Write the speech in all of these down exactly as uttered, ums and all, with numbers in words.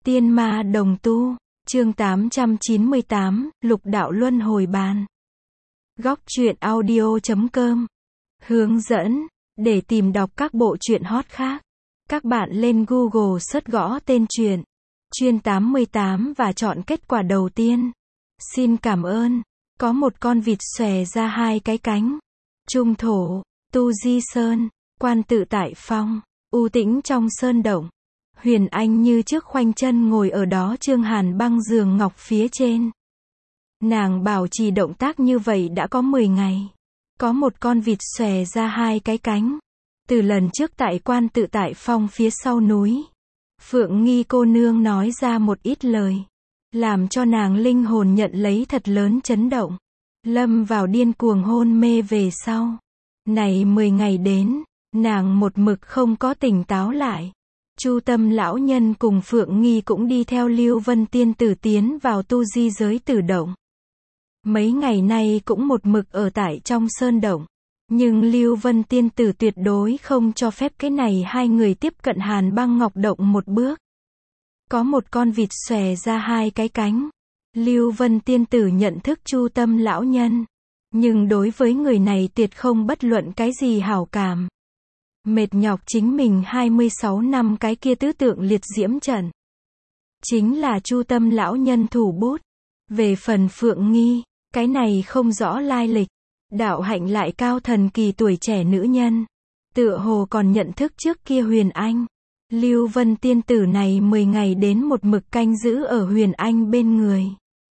Tiên ma đồng tu, chương tám trăm chín mươi tám, Lục đạo luân hồi bàn. Góc truyện audio chấm com. Hướng dẫn, để tìm đọc các bộ truyện hot khác, các bạn lên Google search gõ tên truyện, chuyên tám mươi tám và chọn kết quả đầu tiên. Xin cảm ơn. Có một con vịt xòe ra hai cái cánh. Trung thổ, Tu Di Sơn, quan tự tại phong, u tĩnh trong sơn động. Huyền Anh như trước khoanh chân ngồi ở đó Trương Hàn băng giường ngọc phía trên. Nàng bảo trì động tác như vậy đã có mười ngày. Có một con vịt xòe ra hai cái cánh. Từ lần trước tại quan tự tại phong phía sau núi, Phượng Nghi cô nương nói ra một ít lời, làm cho nàng linh hồn nhận lấy thật lớn chấn động. Lâm vào điên cuồng hôn mê về sau. Này mười ngày đến, nàng một mực không có tỉnh táo lại. Chu Tâm lão nhân cùng Phượng Nghi cũng đi theo Lưu Vân tiên tử tiến vào tu di giới tử động. Mấy ngày nay cũng một mực ở tại trong sơn động. Nhưng Lưu Vân tiên tử tuyệt đối không cho phép cái này hai người tiếp cận Hàn băng ngọc động một bước. Có một con vịt xòe ra hai cái cánh. Lưu Vân tiên tử nhận thức Chu Tâm lão nhân. Nhưng đối với người này tuyệt không bất luận cái gì hảo cảm. Mệt nhọc chính mình hai mươi sáu năm cái kia tứ tượng liệt diễm trận. Chính là Chu Tâm lão nhân thủ bút. Về phần Phượng Nghi, cái này không rõ lai lịch. Đạo hạnh lại cao thần kỳ tuổi trẻ nữ nhân. Tựa hồ còn nhận thức trước kia Huyền Anh. Lưu Vân tiên tử này mười ngày đến một mực canh giữ ở Huyền Anh bên người.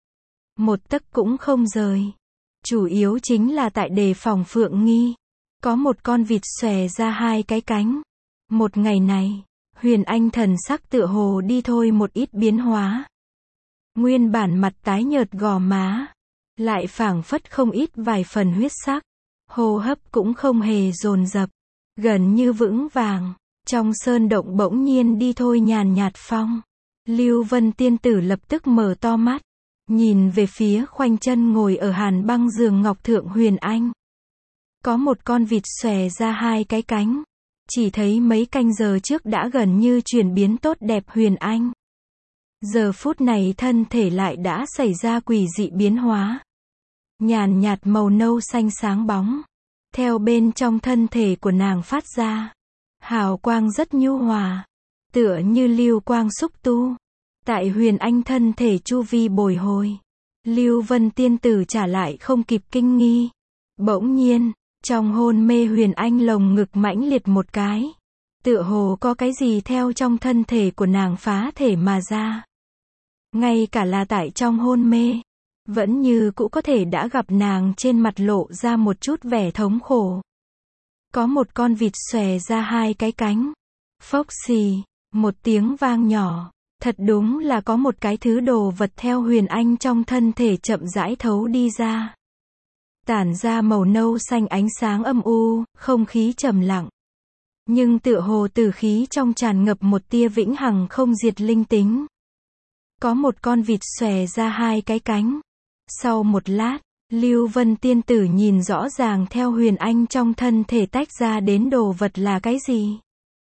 Một tấc cũng không rời. Chủ yếu chính là tại đề phòng Phượng Nghi. Có một con vịt xòe ra hai cái cánh. Một ngày này, Huyền Anh thần sắc tựa hồ đi thôi một ít biến hóa. Nguyên bản mặt tái nhợt gò má, lại phảng phất không ít vài phần huyết sắc. Hô hấp cũng không hề dồn dập, gần như vững vàng. Trong sơn động bỗng nhiên đi thôi nhàn nhạt phong. Lưu Vân tiên tử lập tức mở to mắt, nhìn về phía khoanh chân ngồi ở Hàn băng giường ngọc thượng Huyền Anh. Có một con vịt xòe ra hai cái cánh. Chỉ thấy mấy canh giờ trước đã gần như chuyển biến tốt đẹp Huyền Anh. Giờ phút này thân thể lại đã xảy ra quỷ dị biến hóa. Nhàn nhạt màu nâu xanh sáng bóng. Theo bên trong thân thể của nàng phát ra. Hào quang rất nhu hòa. Tựa như lưu quang xúc tu. Tại Huyền Anh thân thể chu vi bồi hồi. Lưu Vân tiên tử trả lại không kịp kinh nghi. Bỗng nhiên, trong hôn mê Huyền Anh lồng ngực mãnh liệt một cái. Tựa hồ có cái gì theo trong thân thể của nàng phá thể mà ra. Ngay cả là tại trong hôn mê, vẫn như cũ có thể đã gặp nàng trên mặt lộ ra một chút vẻ thống khổ. Có một con vịt xòe ra hai cái cánh. Phốc xì, một tiếng vang nhỏ. Thật đúng là có một cái thứ đồ vật theo Huyền Anh trong thân thể chậm rãi thấu đi ra. Tản ra màu nâu xanh ánh sáng âm u, không khí trầm lặng. Nhưng tựa hồ tử khí trong tràn ngập một tia vĩnh hằng không diệt linh tính. Có một con vịt xòe ra hai cái cánh. Sau một lát, Lưu Vân tiên tử nhìn rõ ràng theo Huyền Anh trong thân thể tách ra đến đồ vật là cái gì.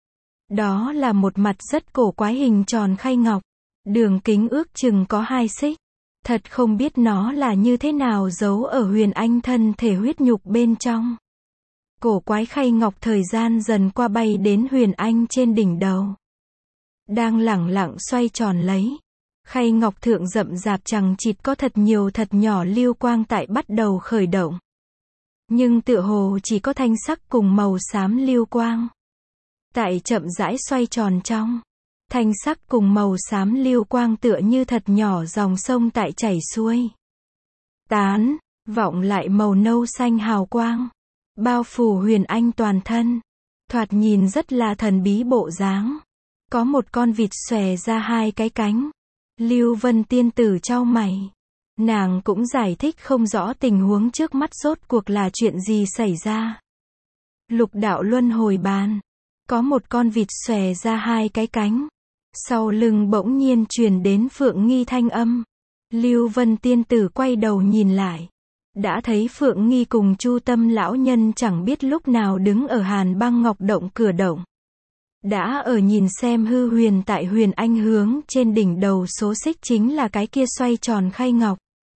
Đó là một mặt rất cổ quái hình tròn khay ngọc. Đường kính ước chừng có hai xích. Thật không biết nó là như thế nào giấu ở Huyền Anh thân thể huyết nhục bên trong. Cổ quái khay ngọc thời gian dần qua bay đến Huyền Anh trên đỉnh đầu. Đang lẳng lặng xoay tròn lấy. Khay ngọc thượng rậm rạp chằng chịt có thật nhiều thật nhỏ lưu quang tại bắt đầu khởi động. Nhưng tựa hồ chỉ có thanh sắc cùng màu xám lưu quang. Tại chậm rãi xoay tròn trong. Thanh sắc cùng màu xám lưu quang tựa như thật nhỏ dòng sông tại chảy xuôi. Tán, vọng lại màu nâu xanh hào quang. Bao phủ Huyền Anh toàn thân. Thoạt nhìn rất là thần bí bộ dáng. Có một con vịt xòe ra hai cái cánh. Lưu Vân tiên tử chau mày. Nàng cũng giải thích không rõ tình huống trước mắt rốt cuộc là chuyện gì xảy ra. Lục đạo luân hồi bàn. Có một con vịt xòe ra hai cái cánh. Sau lưng bỗng nhiên truyền đến Phượng Nghi thanh âm. Lưu Vân tiên tử quay đầu nhìn lại. Đã thấy Phượng Nghi cùng Chu Tâm lão nhân chẳng biết lúc nào đứng ở Hàn băng ngọc động cửa động. Đã ở nhìn xem hư huyền tại huyền anh hướng trên đỉnh đầu số xích chính là cái kia xoay tròn khay ngọc.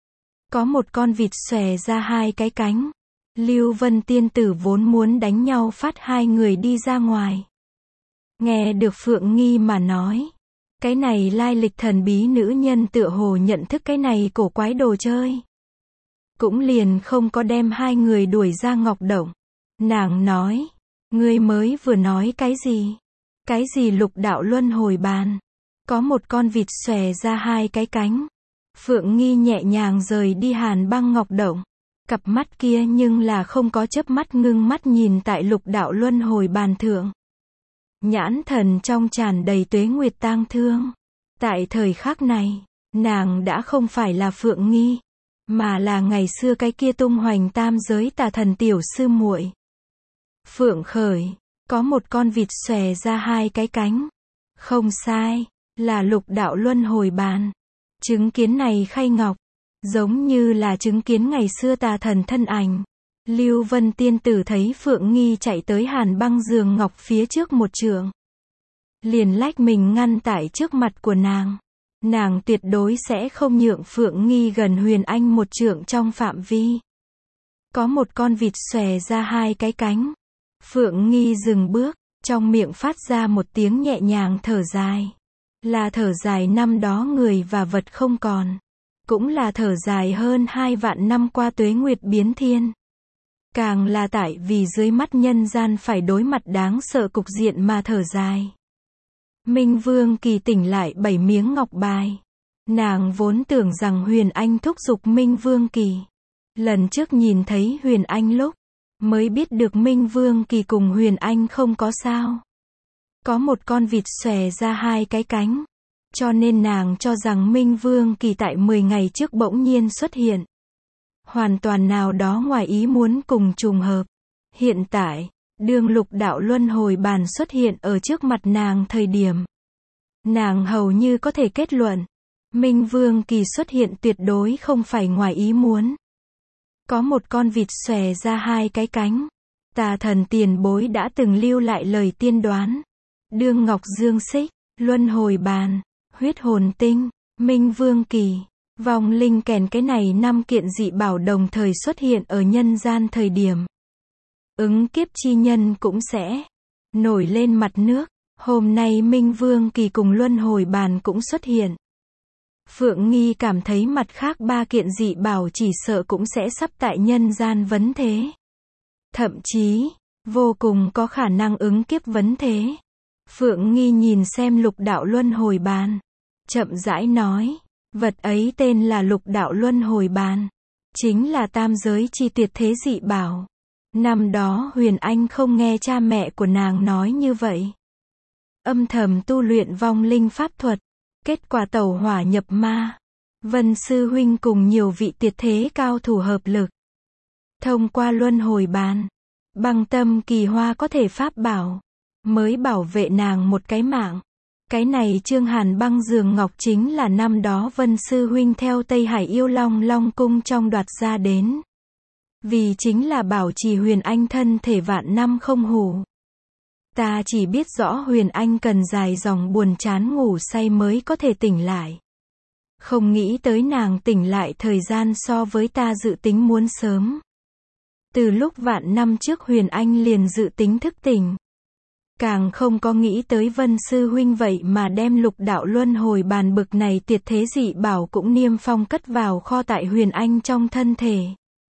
Có một con vịt xòe ra hai cái cánh. Lưu Vân tiên tử vốn muốn đánh nhau phát hai người đi ra ngoài. Nghe được Phượng Nghi mà nói. Cái này lai lịch thần bí nữ nhân tựa hồ nhận thức cái này cổ quái đồ chơi. Cũng liền không có đem hai người đuổi ra ngọc động. Nàng nói. Ngươi mới vừa nói cái gì? Cái gì lục đạo luân hồi bàn? Có một con vịt xòe ra hai cái cánh. Phượng Nghi nhẹ nhàng rời đi Hàn Băng ngọc động. Cặp mắt kia nhưng là không có chớp mắt ngưng mắt nhìn tại lục đạo luân hồi bàn thượng. Nhãn thần trong tràn đầy tuế nguyệt tang thương. Tại thời khắc này, nàng đã không phải là Phượng Nghi, mà là ngày xưa cái kia tung hoành tam giới tà thần tiểu sư muội. Phượng Khởi, có một con vịt xòe ra hai cái cánh. Không sai, là lục đạo luân hồi bàn. Chứng kiến này khay ngọc, giống như là chứng kiến ngày xưa tà thần thân ảnh. Lưu Vân tiên tử thấy Phượng Nghi chạy tới Hàn Băng giường ngọc phía trước một trượng. Liền lách mình ngăn tại trước mặt của nàng. Nàng tuyệt đối sẽ không nhượng Phượng Nghi gần huyền anh một trượng trong phạm vi. Có một con vịt xòe ra hai cái cánh. Phượng Nghi dừng bước, trong miệng phát ra một tiếng nhẹ nhàng thở dài. Là thở dài năm đó người và vật không còn. Cũng là thở dài hơn hai vạn năm qua tuế nguyệt biến thiên. Càng là tại vì dưới mắt nhân gian phải đối mặt đáng sợ cục diện mà thở dài. Minh Vương Kỳ tỉnh lại bảy miếng ngọc bài. Nàng vốn tưởng rằng Huyền Anh thúc giục Minh Vương Kỳ. Lần trước nhìn thấy Huyền Anh lúc, mới biết được Minh Vương Kỳ cùng Huyền Anh không có sao. Có một con vịt xòe ra hai cái cánh. Cho nên nàng cho rằng Minh Vương Kỳ tại mười ngày trước bỗng nhiên xuất hiện. Hoàn toàn nào đó ngoài ý muốn cùng trùng hợp. Hiện tại, đương lục đạo luân hồi bàn xuất hiện ở trước mặt nàng thời điểm. Nàng hầu như có thể kết luận. Minh Vương Kỳ xuất hiện tuyệt đối không phải ngoài ý muốn. Có một con vịt xòe ra hai cái cánh. Tà thần tiền bối đã từng lưu lại lời tiên đoán. Đương Ngọc Dương Xích, luân hồi bàn, huyết hồn tinh, Minh Vương Kỳ, vong linh kèn cái này năm kiện dị bảo đồng thời xuất hiện ở nhân gian thời điểm. Ứng kiếp chi nhân cũng sẽ nổi lên mặt nước. Hôm nay Minh Vương Kỳ cùng luân hồi bàn cũng xuất hiện. Phượng Nghi cảm thấy mặt khác ba kiện dị bảo chỉ sợ cũng sẽ sắp tại nhân gian vấn thế. Thậm chí, vô cùng có khả năng ứng kiếp vấn thế. Phượng Nghi nhìn xem lục đạo luân hồi bàn. Chậm rãi nói, vật ấy tên là lục đạo luân hồi bàn. Chính là tam giới chi tuyệt thế dị bảo. Năm đó Huyền Anh không nghe cha mẹ của nàng nói như vậy. Âm thầm tu luyện vong linh pháp thuật. Kết quả tẩu hỏa nhập ma. Vân Sư Huynh cùng nhiều vị tuyệt thế cao thủ hợp lực. Thông qua luân hồi bàn. Băng tâm kỳ hoa có thể pháp bảo. Mới bảo vệ nàng một cái mạng. Cái này Trương Hàn Băng giường ngọc chính là năm đó Vân Sư Huynh theo Tây Hải Yêu Long Long Cung trong đoạt ra đến. Vì chính là bảo trì Huyền Anh thân thể vạn năm không hủ. Ta chỉ biết rõ Huyền Anh cần dài dòng buồn chán ngủ say mới có thể tỉnh lại. Không nghĩ tới nàng tỉnh lại thời gian so với ta dự tính muốn sớm. Từ lúc vạn năm trước Huyền Anh liền dự tính thức tỉnh. Càng không có nghĩ tới Vân Sư Huynh vậy mà đem lục đạo luân hồi bàn bực này tuyệt thế dị bảo cũng niêm phong cất vào kho tại Huyền Anh trong thân thể.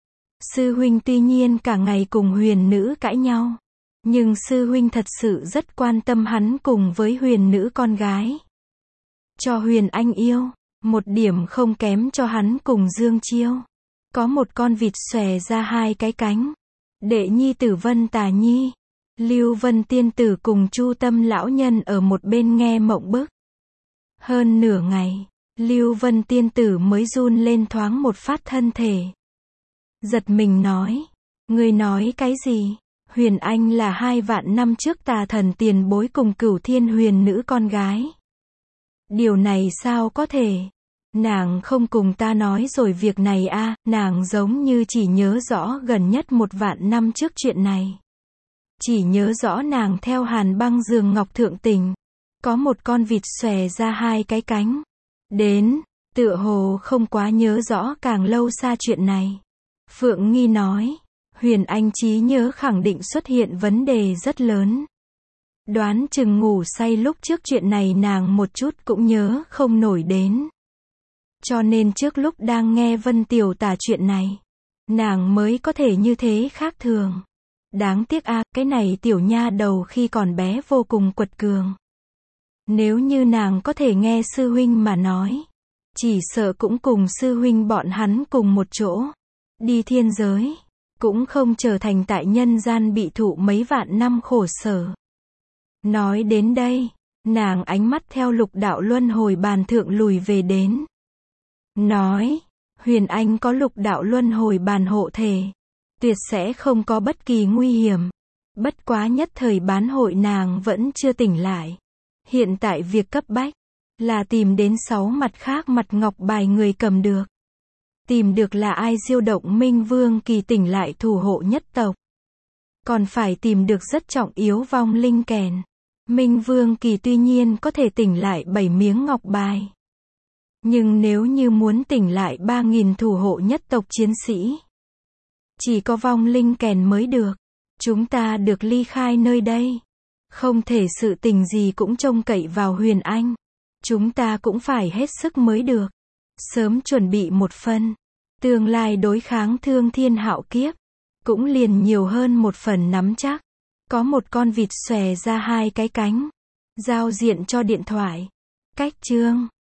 Sư Huynh tuy nhiên cả ngày cùng huyền nữ cãi nhau. Nhưng Sư Huynh thật sự rất quan tâm hắn cùng với huyền nữ con gái. Cho Huyền Anh yêu, một điểm không kém cho hắn cùng Dương Chiêu. Có một con vịt xòe ra hai cái cánh. Đệ nhi tử Vân Tà Nhi. Lưu Vân tiên tử cùng Chu Tâm lão nhân ở một bên nghe mộng bức. Hơn nửa ngày, Lưu Vân tiên tử mới run lên thoáng một phát thân thể. Giật mình nói, ngươi nói cái gì? Huyền Anh là hai vạn năm trước tà thần tiền bối cùng Cửu Thiên huyền nữ con gái. Điều này sao có thể? Nàng không cùng ta nói rồi việc này a, à, nàng giống như chỉ nhớ rõ gần nhất một vạn năm trước chuyện này. Chỉ nhớ rõ nàng theo hàn băng giường ngọc thượng tình. Có một con vịt xòe ra hai cái cánh. Đến, tựa hồ không quá nhớ rõ càng lâu xa chuyện này. Phượng Nghi nói, Huyền Anh trí nhớ khẳng định xuất hiện vấn đề rất lớn. Đoán chừng ngủ say lúc trước chuyện này nàng một chút cũng nhớ không nổi đến. Cho nên trước lúc đang nghe Vân Tiểu tả chuyện này, nàng mới có thể như thế khác thường. Đáng tiếc a, à, cái này tiểu nha đầu khi còn bé vô cùng quật cường. Nếu như nàng có thể nghe sư huynh mà nói, chỉ sợ cũng cùng sư huynh bọn hắn cùng một chỗ, đi thiên giới, cũng không trở thành tại nhân gian bị thụ mấy vạn năm khổ sở. Nói đến đây, nàng ánh mắt theo lục đạo luân hồi bàn thượng lùi về đến. Nói, Huyền Anh có lục đạo luân hồi bàn hộ thể, tuyệt sẽ không có bất kỳ nguy hiểm. Bất quá nhất thời bán hội nàng vẫn chưa tỉnh lại. Hiện tại việc cấp bách là tìm đến sáu mặt khác mặt ngọc bài người cầm được. Tìm được là ai diêu động Minh Vương Kỳ tỉnh lại thủ hộ nhất tộc. Còn phải tìm được rất trọng yếu vong linh kèn. Minh Vương Kỳ tuy nhiên có thể tỉnh lại bảy miếng ngọc bài. Nhưng nếu như muốn tỉnh lại ba nghìn thủ hộ nhất tộc chiến sĩ, chỉ có vong linh kèn mới được. Chúng ta được ly khai nơi đây. Không thể sự tình gì cũng trông cậy vào Huyền Anh. Chúng ta cũng phải hết sức mới được. Sớm chuẩn bị một phần. Tương lai đối kháng thương thiên hạo kiếp. Cũng liền nhiều hơn một phần nắm chắc. Có một con vịt xòe ra hai cái cánh. Giao diện cho điện thoại. Cách chương